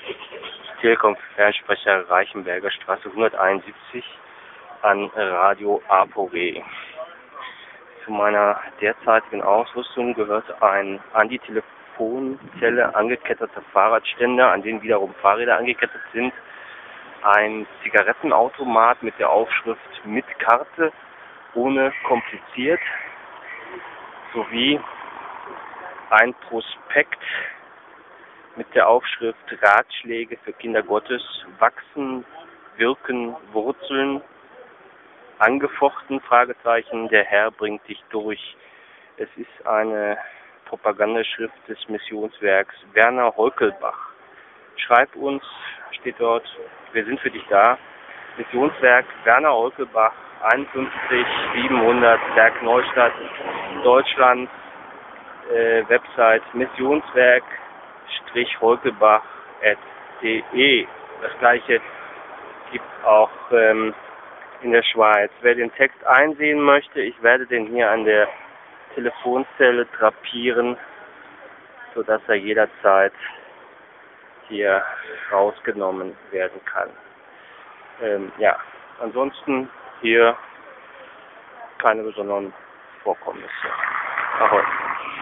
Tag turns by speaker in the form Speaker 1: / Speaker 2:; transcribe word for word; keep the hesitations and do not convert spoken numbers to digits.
Speaker 1: Telekom-Fernsprecher Reichenberger Straße hunderteinundsiebzig an Radio ApoRe. Zu meiner derzeitigen Ausrüstung gehört ein an die Telefonzelle angeketteter Fahrradständer, an denen wiederum Fahrräder angekettet sind, ein Zigarettenautomat mit der Aufschrift mit Karte, ohne kompliziert, sowie ein Prospekt mit der Aufschrift Ratschläge für Kinder Gottes, wachsen, wirken, wurzeln, angefochten, Fragezeichen, der Herr bringt dich durch. Es ist eine Propagandaschrift des Missionswerks Werner Heukelbach. Schreib uns, steht dort, wir sind für dich da. Missionswerk Werner Heukelbach, einundfünfzig siebenhundert Bergneustadt, Deutschland, äh, Website missionswerk-heukelbach punkt de. Das gleiche gibt auch ähm, in der Schweiz. Wer den Text einsehen möchte, ich werde den hier an der Telefonzelle drapieren, sodass er jederzeit hier rausgenommen werden kann. Ähm, ja, ansonsten hier keine besonderen Vorkommnisse. Ahoi.